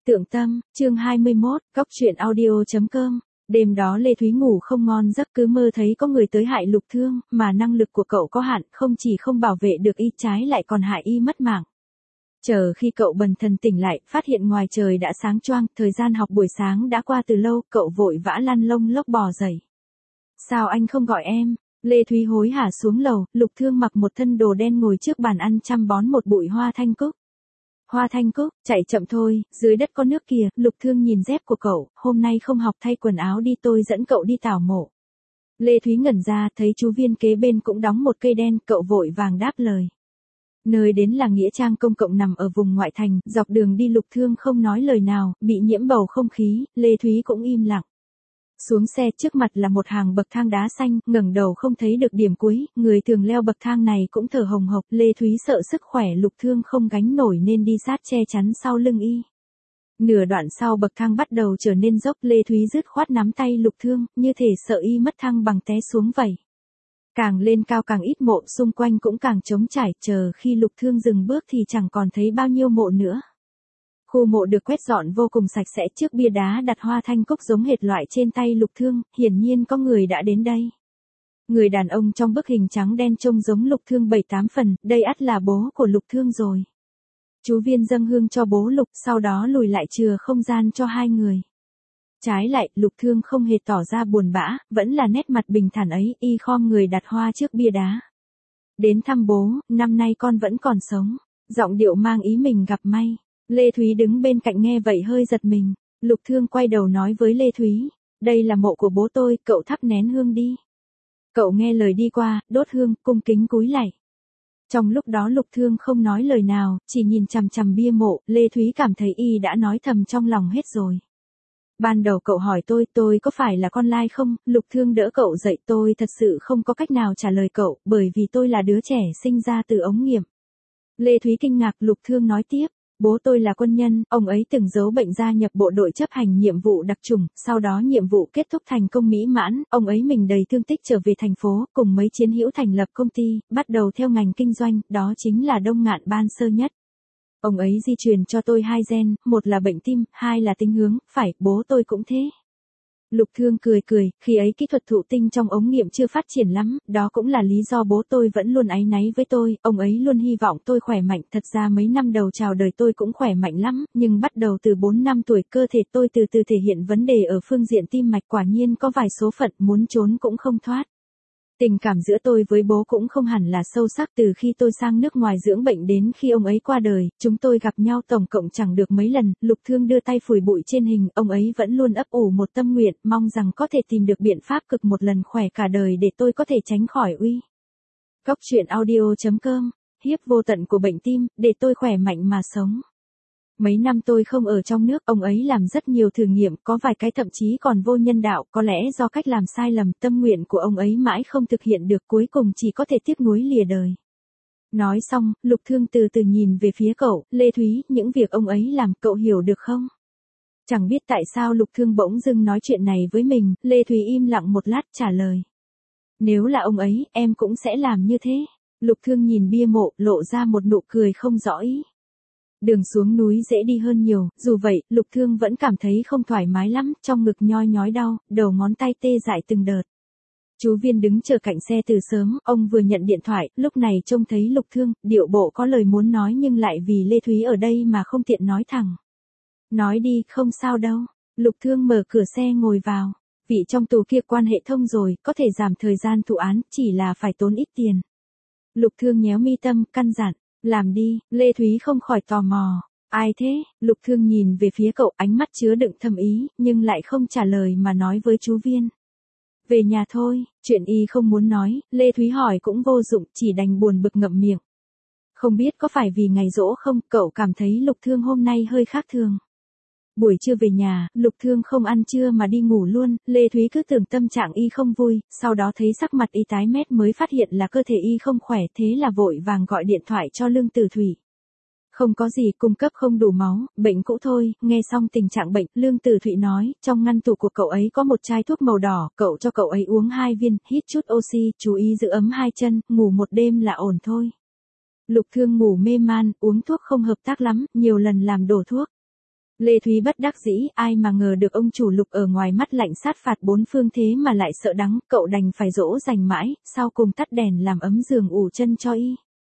Tượng Tâm, chương 21, Cóc truyện audio.com. Đêm đó Lê Thúy ngủ không ngon giấc, cứ mơ thấy có người tới hại Lục Thương, mà năng lực của cậu có hạn, không chỉ không bảo vệ được y, trái lại còn hại y mất mạng. Chờ khi cậu bần thần tỉnh lại, phát hiện ngoài trời đã sáng choang, thời gian học buổi sáng đã qua từ lâu, cậu vội vã lăn lông lốc bò dậy. Sao anh không gọi em? Lê Thúy hối hả xuống lầu, Lục Thương mặc một thân đồ đen ngồi trước bàn ăn chăm bón một bụi hoa thanh cúc. Hoa thanh cúc, chạy chậm thôi, dưới đất có nước kìa. Lục Thương nhìn dép của cậu, hôm nay không học thay quần áo đi, tôi dẫn cậu đi tảo mộ. Lê Thúy ngẩn ra, thấy chú Viên kế bên cũng đóng một cây đen, cậu vội vàng đáp lời. Nơi đến là nghĩa trang công cộng nằm ở vùng ngoại thành, dọc đường đi Lục Thương không nói lời nào, bị nhiễm bầu không khí, Lê Thúy cũng im lặng. Xuống xe, trước mặt là một hàng bậc thang đá xanh, ngẩng đầu không thấy được điểm cuối, người thường leo bậc thang này cũng thở hồng hộc, Lê Thúy sợ sức khỏe Lục Thương không gánh nổi nên đi sát che chắn sau lưng y. Nửa đoạn sau bậc thang bắt đầu trở nên dốc, Lê Thúy dứt khoát nắm tay Lục Thương, như thể sợ y mất thăng bằng té xuống vậy. Càng lên cao càng ít mộ, xung quanh cũng càng trống trải, chờ khi Lục Thương dừng bước thì chẳng còn thấy bao nhiêu mộ nữa. Khu mộ được quét dọn vô cùng sạch sẽ, trước bia đá đặt hoa thanh cúc giống hệt loại trên tay Lục Thương, hiển nhiên có người đã đến đây. Người đàn ông trong bức hình trắng đen trông giống Lục Thương 7-8 phần, đây ắt là bố của Lục Thương rồi. Chú Viên dâng hương cho bố Lục, sau đó lùi lại chừa không gian cho hai người. Trái lại, Lục Thương không hề tỏ ra buồn bã, vẫn là nét mặt bình thản ấy, y khom người đặt hoa trước bia đá. Đến thăm bố, năm nay con vẫn còn sống. Giọng điệu mang ý mình gặp may. Lê Thúy đứng bên cạnh nghe vậy hơi giật mình. Lục Thương quay đầu nói với Lê Thúy, đây là mộ của bố tôi, cậu thắp nén hương đi. Cậu nghe lời đi qua, đốt hương, cung kính cúi lạy. Trong lúc đó Lục Thương không nói lời nào, chỉ nhìn chằm chằm bia mộ, Lê Thúy cảm thấy y đã nói thầm trong lòng hết rồi. Ban đầu cậu hỏi tôi có phải là con lai không? Lục Thương đỡ cậu dậy, tôi thật sự không có cách nào trả lời cậu, bởi vì tôi là đứa trẻ sinh ra từ ống nghiệm. Lê Thúy kinh ngạc, Lục Thương nói tiếp. Bố tôi là quân nhân, ông ấy từng giấu bệnh gia nhập bộ đội chấp hành nhiệm vụ đặc chủng, sau đó nhiệm vụ kết thúc thành công mỹ mãn, ông ấy mình đầy thương tích trở về thành phố, cùng mấy chiến hữu thành lập công ty, bắt đầu theo ngành kinh doanh, đó chính là Đông Ngạn Ban Sơ Nhất. Ông ấy di truyền cho tôi 2 gen, một là bệnh tim, 2 là tinh hướng, phải, bố tôi cũng thế. Lục Thương cười, khi ấy kỹ thuật thụ tinh trong ống nghiệm chưa phát triển lắm, đó cũng là lý do bố tôi vẫn luôn áy náy với tôi, ông ấy luôn hy vọng tôi khỏe mạnh, thật ra mấy năm đầu chào đời tôi cũng khỏe mạnh lắm, nhưng bắt đầu từ 4 năm tuổi cơ thể tôi từ từ thể hiện vấn đề ở phương diện tim mạch, quả nhiên có vài số phận muốn trốn cũng không thoát. Tình cảm giữa tôi với bố cũng không hẳn là sâu sắc, từ khi tôi sang nước ngoài dưỡng bệnh đến khi ông ấy qua đời, chúng tôi gặp nhau tổng cộng chẳng được mấy lần. Lục Thương đưa tay phủi bụi trên hình, ông ấy vẫn luôn ấp ủ một tâm nguyện, mong rằng có thể tìm được biện pháp cực một lần khỏe cả đời để tôi có thể tránh khỏi uy. Cóc truyện audio.com, hiếp vô tận của bệnh tim, để tôi khỏe mạnh mà sống. Mấy năm tôi không ở trong nước, ông ấy làm rất nhiều thử nghiệm, có vài cái thậm chí còn vô nhân đạo, có lẽ do cách làm sai lầm, tâm nguyện của ông ấy mãi không thực hiện được, cuối cùng chỉ có thể tiếc nuối lìa đời. Nói xong, Lục Thương từ từ nhìn về phía cậu, Lê Thúy, những việc ông ấy làm, cậu hiểu được không? Chẳng biết tại sao Lục Thương bỗng dưng nói chuyện này với mình, Lê Thúy im lặng một lát trả lời. Nếu là ông ấy, em cũng sẽ làm như thế. Lục Thương nhìn bia mộ, lộ ra một nụ cười không rõ ý. Đường xuống núi dễ đi hơn nhiều, dù vậy, Lục Thương vẫn cảm thấy không thoải mái lắm, trong ngực nhoi nhói đau, đầu ngón tay tê dại từng đợt. Chú Viên đứng chờ cạnh xe từ sớm, ông vừa nhận điện thoại, lúc này trông thấy Lục Thương, điệu bộ có lời muốn nói nhưng lại vì Lê Thúy ở đây mà không tiện nói thẳng. Nói đi, không sao đâu. Lục Thương mở cửa xe ngồi vào. Vị trong tù kia quan hệ thông rồi, có thể giảm thời gian thụ án, chỉ là phải tốn ít tiền. Lục Thương nhéo mi tâm, căn dặn. Làm đi, Lê Thúy không khỏi tò mò. Ai thế? Lục Thương nhìn về phía cậu, ánh mắt chứa đựng thâm ý, nhưng lại không trả lời mà nói với chú Viên. Về nhà thôi, chuyện y không muốn nói, Lê Thúy hỏi cũng vô dụng, chỉ đành buồn bực ngậm miệng. Không biết có phải vì ngày giỗ không, cậu cảm thấy Lục Thương hôm nay hơi khác thường. Buổi trưa về nhà, Lục Thương không ăn trưa mà đi ngủ luôn, Lê Thúy cứ tưởng tâm trạng y không vui, sau đó thấy sắc mặt y tái mét mới phát hiện là cơ thể y không khỏe, thế là vội vàng gọi điện thoại cho Lương Tử Thủy. Không có gì, cung cấp không đủ máu, bệnh cũ thôi. Nghe xong tình trạng bệnh, Lương Tử Thủy nói, trong ngăn tủ của cậu ấy có một chai thuốc màu đỏ, cậu cho cậu ấy uống 2 viên, hít chút oxy, chú ý giữ ấm 2 chân, ngủ một đêm là ổn thôi. Lục Thương ngủ mê man, uống thuốc không hợp tác lắm, nhiều lần làm đổ thuốc. Lê Thúy bất đắc dĩ, ai mà ngờ được ông chủ Lục ở ngoài mắt lạnh sát phạt bốn phương thế mà lại sợ đắng, cậu đành phải dỗ dành mãi, sau cùng tắt đèn làm ấm giường ủ chân cho y.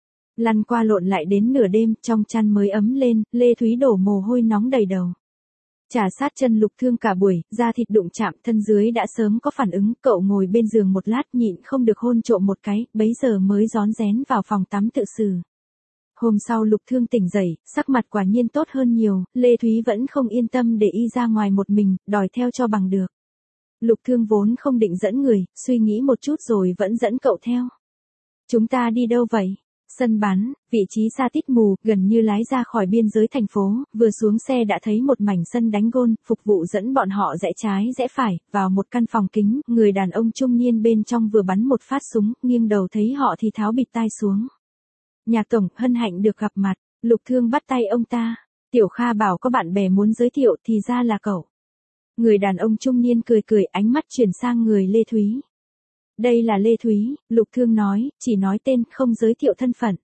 Lăn qua lộn lại đến nửa đêm, trong chăn mới ấm lên, Lê Thúy đổ mồ hôi nóng đầy đầu. Chà sát chân Lục Thương cả buổi, da thịt đụng chạm, thân dưới đã sớm có phản ứng, cậu ngồi bên giường một lát nhịn không được hôn trộm một cái, bấy giờ mới rón rén vào phòng tắm tự xử. Hôm sau Lục Thương tỉnh dậy, sắc mặt quả nhiên tốt hơn nhiều, Lê Thúy vẫn không yên tâm để y ra ngoài một mình, đòi theo cho bằng được. Lục Thương vốn không định dẫn người, suy nghĩ một chút rồi vẫn dẫn cậu theo. Chúng ta đi đâu vậy? Sân bắn, vị trí xa tít mù, gần như lái ra khỏi biên giới thành phố, vừa xuống xe đã thấy một mảnh sân đánh gôn, phục vụ dẫn bọn họ rẽ trái rẽ phải, vào một căn phòng kính, người đàn ông trung niên bên trong vừa bắn một phát súng, nghiêng đầu thấy họ thì tháo bịt tai xuống. Nhạc tổng, hân hạnh được gặp mặt, Lục Thương bắt tay ông ta. Tiểu Kha bảo có bạn bè muốn giới thiệu thì ra là cậu. Người đàn ông trung niên cười cười, ánh mắt chuyển sang người Lê Thúy. Đây là Lê Thúy, Lục Thương nói, chỉ nói tên, không giới thiệu thân phận.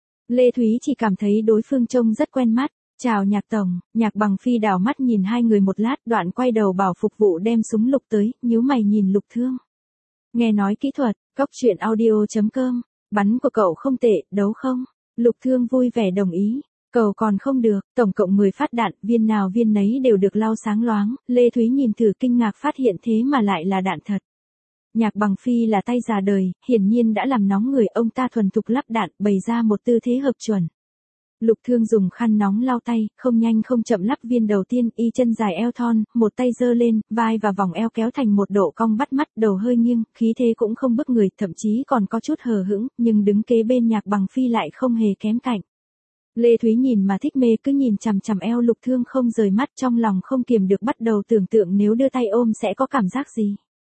Lê Thúy chỉ cảm thấy đối phương trông rất quen mắt. Chào Nhạc tổng, Nhạc Bằng Phi đảo mắt nhìn hai người một lát, đoạn quay đầu bảo phục vụ đem súng lục tới, nhíu mày nhìn Lục Thương. Nghe nói kỹ thuật, cóc truyện audio.com. Bắn của cậu không tệ, đấu không? Lục Thương vui vẻ đồng ý. Cầu còn không được, tổng cộng 10 phát đạn, viên nào viên nấy đều được lau sáng loáng, Lê Thúy nhìn thử kinh ngạc phát hiện thế mà lại là đạn thật. Nhạc Bằng Phi là tay già đời, hiển nhiên đã làm nóng người, ông ta thuần thục lắp đạn, bày ra một tư thế hợp chuẩn. Lục Thương dùng khăn nóng lau tay, không nhanh không chậm lắp viên đầu tiên, y chân dài eo thon, một tay giơ lên, vai và vòng eo kéo thành một độ cong bắt mắt, đầu hơi nghiêng, khí thế cũng không bức người, thậm chí còn có chút hờ hững, nhưng đứng kế bên Nhạc Bằng Phi lại không hề kém cạnh. Lê Thúy nhìn mà thích mê, cứ nhìn chằm chằm eo Lục Thương không rời mắt, trong lòng không kiềm được bắt đầu tưởng tượng nếu đưa tay ôm sẽ có cảm giác gì.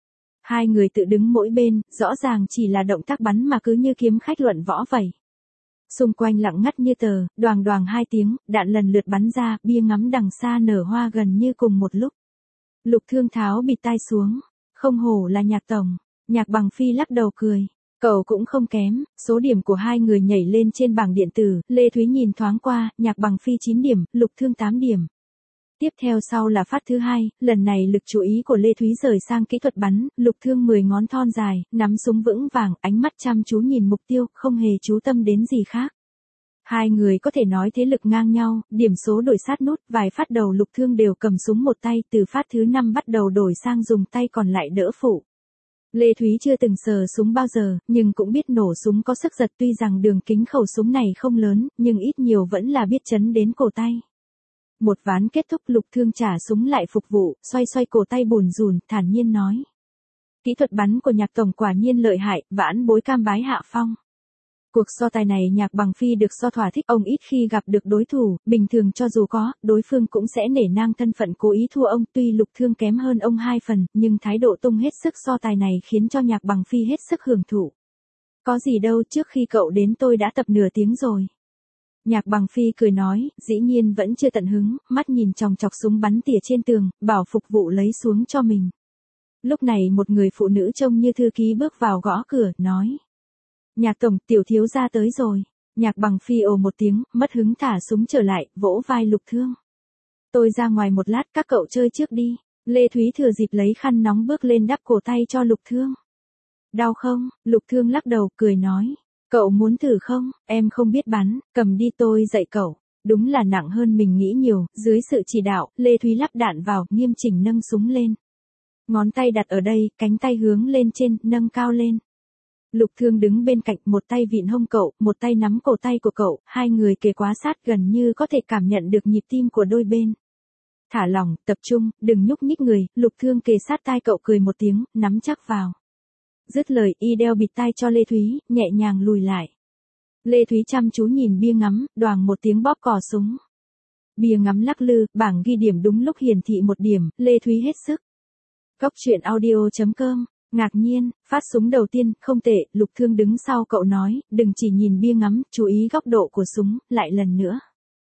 Hai người tự đứng mỗi bên, rõ ràng chỉ là động tác bắn mà cứ như kiếm khách luận võ vậy. Xung quanh lặng ngắt như tờ, đoàng đoàng hai tiếng, đạn lần lượt bắn ra, bia ngắm đằng xa nở hoa gần như cùng một lúc. Lục Thương tháo bịt tai xuống, không hổ là Nhạc tổng. Nhạc Bằng Phi lắc đầu cười. Cậu cũng không kém, số điểm của hai người nhảy lên trên bảng điện tử, Lê Thúy nhìn thoáng qua, Nhạc Bằng Phi 9 điểm, Lục Thương 8 điểm. Tiếp theo sau là phát thứ hai, lần này lực chú ý của Lê Thúy rời sang kỹ thuật bắn, Lục Thương 10 ngón thon dài, nắm súng vững vàng, ánh mắt chăm chú nhìn mục tiêu, không hề chú tâm đến gì khác. Hai người có thể nói thế lực ngang nhau, điểm số đổi sát nút, vài phát đầu Lục Thương đều cầm súng một tay, từ phát thứ 5 bắt đầu đổi sang dùng tay còn lại đỡ phụ. Lê Thúy chưa từng sờ súng bao giờ, nhưng cũng biết nổ súng có sức giật, tuy rằng đường kính khẩu súng này không lớn, nhưng ít nhiều vẫn là biết chấn đến cổ tay. Một ván kết thúc, Lục Thương trả súng lại phục vụ, xoay xoay cổ tay bùn rùn, thản nhiên nói. Kỹ thuật bắn của Nhạc tổng quả nhiên lợi hại, vãn bối cam bái hạ phong. Cuộc so tài này Nhạc Bằng Phi được so thỏa thích, ông ít khi gặp được đối thủ, bình thường cho dù có, đối phương cũng sẽ nể nang thân phận cố ý thua ông, tuy Lục Thương kém hơn ông 2 phần, nhưng thái độ tung hết sức so tài này khiến cho Nhạc Bằng Phi hết sức hưởng thụ. Có gì đâu, trước khi cậu đến tôi đã tập nửa tiếng rồi. Nhạc Bằng Phi cười nói, dĩ nhiên vẫn chưa tận hứng, mắt nhìn chòng chọc súng bắn tỉa trên tường, bảo phục vụ lấy xuống cho mình. Lúc này một người phụ nữ trông như thư ký bước vào gõ cửa, nói. Nhạc tổng, tiểu thiếu gia tới rồi. Nhạc Bằng Phi ồ một tiếng, mất hứng thả súng trở lại, vỗ vai Lục Thương. Tôi ra ngoài một lát, các cậu chơi trước đi. Lê Thúy thừa dịp lấy khăn nóng bước lên đắp cổ tay cho Lục Thương. Đau không? Lục Thương lắc đầu, cười nói. Cậu muốn thử không? Em không biết bắn, cầm đi tôi dạy cậu. Đúng là nặng hơn mình nghĩ nhiều, dưới sự chỉ đạo, Lê Thúy lắp đạn vào, nghiêm chỉnh nâng súng lên. Ngón tay đặt ở đây, cánh tay hướng lên trên, nâng cao lên. Lục Thương đứng bên cạnh, một tay vịn hông cậu, một tay nắm cổ tay của cậu, hai người kề quá sát gần như có thể cảm nhận được nhịp tim của đôi bên. Thả lỏng, tập trung, đừng nhúc nhích người, Lục Thương kề sát tai cậu cười một tiếng, nắm chắc vào. Dứt lời, y đeo bịt tai cho Lê Thúy, nhẹ nhàng lùi lại. Lê Thúy chăm chú nhìn bia ngắm, đoàng một tiếng bóp cò súng. Bia ngắm lắc lư, bảng ghi điểm đúng lúc hiển thị 1 điểm, Lê Thúy hết sức. Cóc truyện audio.com. Ngạc nhiên, phát súng đầu tiên, không tệ, Lục Thương đứng sau cậu nói, đừng chỉ nhìn bia ngắm, chú ý góc độ của súng, lại lần nữa.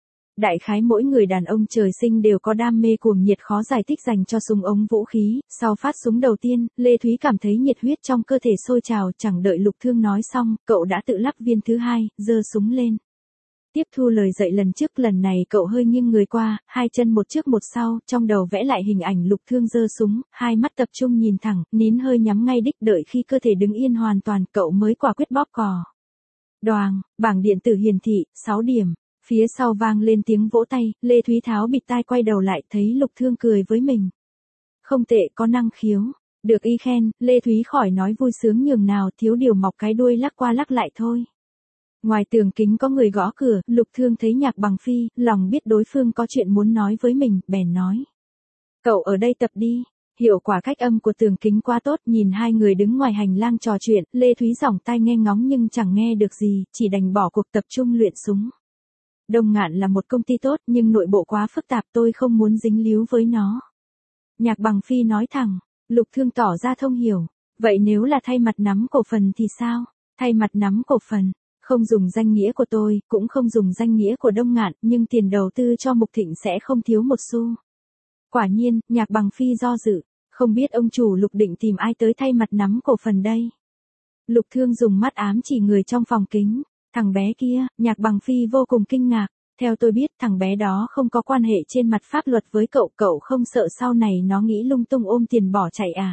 Đại khái mỗi người đàn ông trời sinh đều có đam mê cuồng nhiệt khó giải thích dành cho súng ống vũ khí, sau phát súng đầu tiên, Lê Thúy cảm thấy nhiệt huyết trong cơ thể sôi trào, chẳng đợi Lục Thương nói xong, cậu đã tự lắp viên thứ hai, giơ súng lên. Tiếp thu lời dạy lần trước, lần này cậu hơi nghiêng người qua, hai chân một trước một sau, trong đầu vẽ lại hình ảnh Lục Thương giơ súng, hai mắt tập trung nhìn thẳng, nín hơi nhắm ngay đích, đợi khi cơ thể đứng yên hoàn toàn, cậu mới quả quyết bóp cò. Đoàng, bảng điện tử hiển thị, 6 điểm. Phía sau vang lên tiếng vỗ tay, Lê Thúy tháo bịt tai quay đầu lại, thấy Lục Thương cười với mình. Không tệ, có năng khiếu. Được y khen, Lê Thúy khỏi nói vui sướng nhường nào, thiếu điều mọc cái đuôi lắc qua lắc lại thôi. Ngoài tường kính có người gõ cửa, Lục Thương thấy Nhạc Bằng Phi, lòng biết đối phương có chuyện muốn nói với mình, bèn nói. Cậu ở đây tập đi. Hiệu quả cách âm của tường kính quá tốt, nhìn hai người đứng ngoài hành lang trò chuyện, Lê Thúy giỏng tai nghe ngóng nhưng chẳng nghe được gì, chỉ đành bỏ cuộc tập trung luyện súng. Đông Ngạn là một công ty tốt nhưng nội bộ quá phức tạp, tôi không muốn dính líu với nó. Nhạc Bằng Phi nói thẳng, Lục Thương tỏ ra thông hiểu. Vậy nếu là thay mặt nắm cổ phần thì sao? Thay mặt nắm cổ phần, không dùng danh nghĩa của tôi, cũng không dùng danh nghĩa của Đông Ngạn, nhưng tiền đầu tư cho Mục Thịnh sẽ không thiếu một xu. Quả nhiên, Nhạc Bằng Phi do dự, không biết ông chủ Lục định tìm ai tới thay mặt nắm cổ phần đây. Lục Thương dùng mắt ám chỉ người trong phòng kính, thằng bé kia. Nhạc Bằng Phi vô cùng kinh ngạc, theo tôi biết thằng bé đó không có quan hệ trên mặt pháp luật với cậu, cậu không sợ sau này nó nghĩ lung tung ôm tiền bỏ chạy à?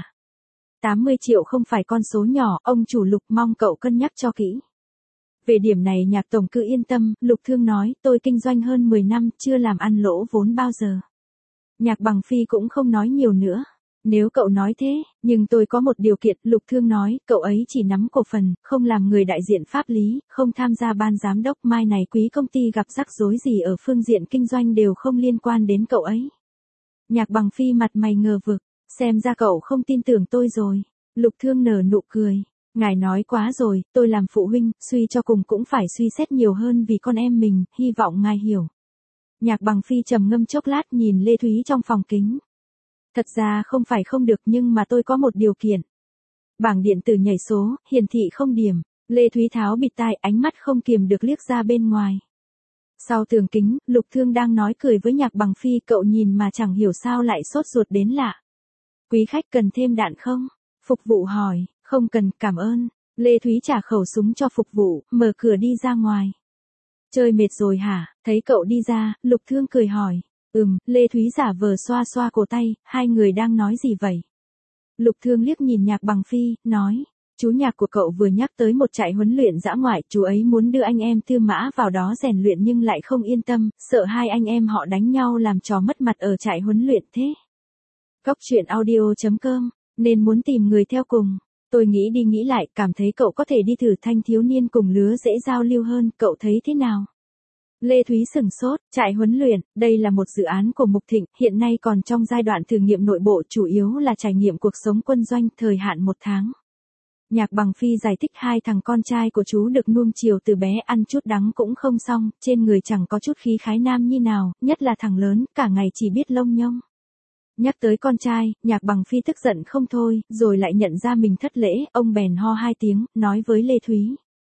80 triệu không phải con số nhỏ, ông chủ Lục mong cậu cân nhắc cho kỹ. Về điểm này Nhạc tổng cứ yên tâm, Lục Thương nói, tôi kinh doanh hơn 10 năm, chưa làm ăn lỗ vốn bao giờ. Nhạc Bằng Phi cũng không nói nhiều nữa. Nếu cậu nói thế, nhưng tôi có một điều kiện, Lục Thương nói, cậu ấy chỉ nắm cổ phần, không làm người đại diện pháp lý, không tham gia ban giám đốc, mai này quý công ty gặp rắc rối gì ở phương diện kinh doanh đều không liên quan đến cậu ấy. Nhạc Bằng Phi mặt mày ngờ vực, xem ra cậu không tin tưởng tôi rồi. Lục Thương nở nụ cười, ngài nói quá rồi, tôi làm phụ huynh, suy cho cùng cũng phải suy xét nhiều hơn vì con em mình, hy vọng ngài hiểu. Nhạc Bằng Phi trầm ngâm chốc lát nhìn Lê Thúy trong phòng kính. Thật ra không phải không được nhưng mà tôi có một điều kiện. Bảng điện tử nhảy số, hiển thị không điểm. Lê Thúy tháo bịt tai, ánh mắt không kiềm được liếc ra bên ngoài. Sau tường kính, Lục Thương đang nói cười với Nhạc Bằng Phi, cậu nhìn mà chẳng hiểu sao lại sốt ruột đến lạ. Quý khách cần thêm đạn không? Phục vụ hỏi, không cần, cảm ơn. Lê Thúy trả khẩu súng cho phục vụ, mở cửa đi ra ngoài. Chơi mệt rồi hả? Thấy cậu đi ra, Lục Thương cười hỏi. Lê Thúy giả vờ xoa xoa cổ tay, hai người đang nói gì vậy? Lục Thương liếc nhìn Nhạc Bằng Phi, nói, chú Nhạc của cậu vừa nhắc tới một trại huấn luyện dã ngoại, chú ấy muốn đưa anh em Tư Mã vào đó rèn luyện nhưng lại không yên tâm, sợ hai anh em họ đánh nhau làm trò mất mặt ở trại huấn luyện thế. Góc truyện audio.com, nên muốn tìm người theo cùng. Tôi nghĩ đi nghĩ lại, cảm thấy cậu có thể đi thử thanh thiếu niên cùng lứa dễ giao lưu hơn, cậu thấy thế nào? Lê Thúy sửng sốt, trại huấn luyện, đây là một dự án của Mục Thịnh, hiện nay còn trong giai đoạn thử nghiệm nội bộ, chủ yếu là trải nghiệm cuộc sống quân doanh, thời hạn 1 tháng. Nhạc Bằng Phi giải thích hai thằng con trai của chú được nuông chiều từ bé, ăn chút đắng cũng không xong, trên người chẳng có chút khí khái nam nhi nào, nhất là thằng lớn, cả ngày chỉ biết lông nhông. Nhắc tới con trai, Nhạc Bằng Phi tức giận không thôi, rồi lại nhận ra mình thất lễ, ông bèn ho 2 tiếng, nói với Lê Thúy.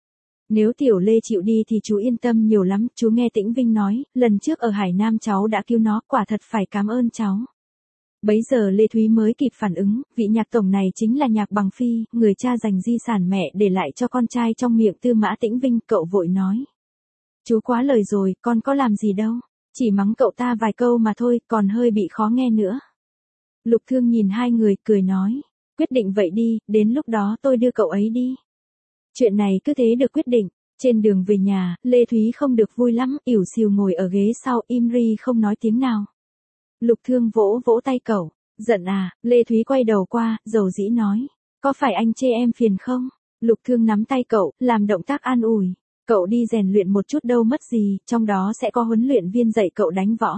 Nếu tiểu Lê chịu đi thì chú yên tâm nhiều lắm, chú nghe Tĩnh Vinh nói, lần trước ở Hải Nam cháu đã cứu nó, quả thật phải cảm ơn cháu. Bấy giờ Lê Thúy mới kịp phản ứng, vị Nhạc tổng này chính là Nhạc Bằng Phi, người cha dành di sản mẹ để lại cho con trai trong miệng Tư Mã Tĩnh Vinh, cậu vội nói. Chú quá lời rồi, con có làm gì đâu, chỉ mắng cậu ta vài câu mà thôi, còn hơi bị khó nghe nữa. Lục Thương nhìn hai người, cười nói, quyết định vậy đi, đến lúc đó tôi đưa cậu ấy đi. Chuyện này cứ thế được quyết định. Trên đường về nhà, Lê Thúy không được vui lắm, ỉu xìu ngồi ở ghế sau, im ri không nói tiếng nào. Lục Thương vỗ vỗ tay cậu, giận à? Lê Thúy quay đầu qua, dầu dĩ nói, có phải anh chê em phiền không? Lục Thương nắm tay cậu, làm động tác an ủi, cậu đi rèn luyện một chút đâu mất gì, trong đó sẽ có huấn luyện viên dạy cậu đánh võ.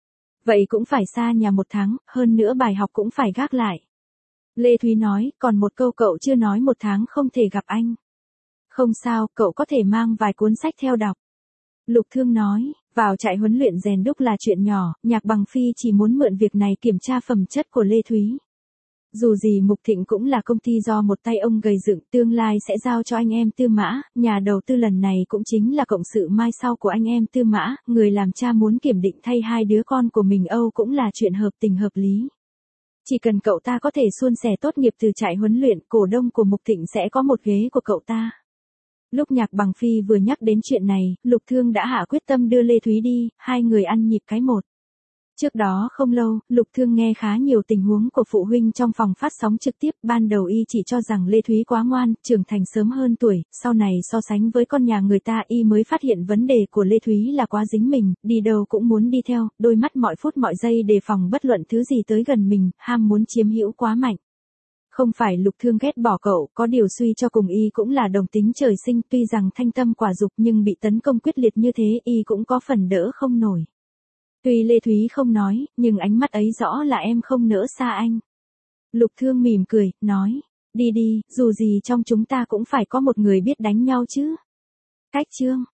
Vậy cũng phải xa nhà 1 tháng, hơn nữa bài học cũng phải gác lại. Lê Thúy nói, còn một câu cậu chưa nói, 1 tháng không thể gặp anh. Không sao, cậu có thể mang vài cuốn sách theo đọc. Lục Thương nói, vào trại huấn luyện rèn đúc là chuyện nhỏ, Nhạc Bằng Phi chỉ muốn mượn việc này kiểm tra phẩm chất của Lê Thúy. Dù gì Mục Thịnh cũng là công ty do một tay ông gầy dựng, tương lai sẽ giao cho anh em Tư Mã, nhà đầu tư lần này cũng chính là cộng sự mai sau của anh em Tư Mã, người làm cha muốn kiểm định thay hai đứa con của mình Âu cũng là chuyện hợp tình hợp lý. Chỉ cần cậu ta có thể suôn sẻ tốt nghiệp từ trại huấn luyện, cổ đông của Mục Thịnh sẽ có một ghế của cậu ta. Lúc Nhạc Bằng Phi vừa nhắc đến chuyện này, Lục Thương đã hạ quyết tâm đưa Lê Thúy đi, hai người ăn nhịp cái một. Trước đó không lâu, Lục Thương nghe khá nhiều tình huống của phụ huynh trong phòng phát sóng trực tiếp, ban đầu y chỉ cho rằng Lê Thúy quá ngoan, trưởng thành sớm hơn tuổi, sau này so sánh với con nhà người ta y mới phát hiện vấn đề của Lê Thúy là quá dính mình, đi đâu cũng muốn đi theo, đôi mắt mọi phút mọi giây đề phòng bất luận thứ gì tới gần mình, ham muốn chiếm hữu quá mạnh. Không phải Lục Thương ghét bỏ cậu, có điều suy cho cùng y cũng là đồng tính trời sinh, tuy rằng thanh tâm quả dục nhưng bị tấn công quyết liệt như thế y cũng có phần đỡ không nổi. Tuy Lê Thúy không nói, nhưng ánh mắt ấy rõ là em không nỡ xa anh. Lục Thương mỉm cười, nói, đi đi, dù gì trong chúng ta cũng phải có một người biết đánh nhau chứ. Cách chương